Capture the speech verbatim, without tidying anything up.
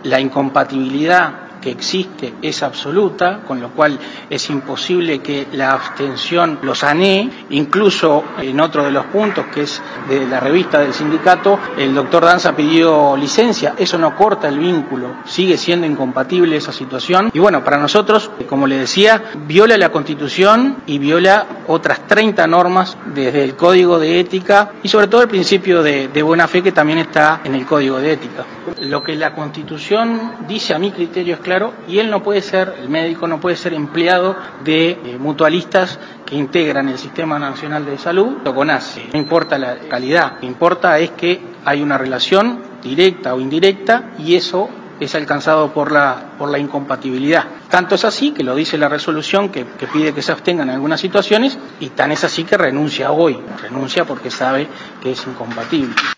la incompatibilidad que existe es absoluta, con lo cual es imposible que la abstención los anee. Incluso en otro de los puntos, que es de la revista del sindicato, el doctor Danza pidió licencia. Eso no corta el vínculo, sigue siendo incompatible esa situación. Y bueno, para nosotros, como le decía, viola la Constitución y viola otras treinta normas desde el Código de Ética y sobre todo el principio de, de buena fe, que también está en el Código de Ética. Lo que la Constitución dice, a mi criterio, es claro, y él no puede ser, el médico no puede ser empleado de eh, mutualistas que integran el Sistema Nacional de Salud o CONASE. No importa la calidad, lo que importa es que hay una relación directa o indirecta, y eso es alcanzado por la, por la incompatibilidad. Tanto es así que lo dice la resolución, que, que pide que se abstengan en algunas situaciones, y tan es así que renuncia hoy, renuncia porque sabe que es incompatible.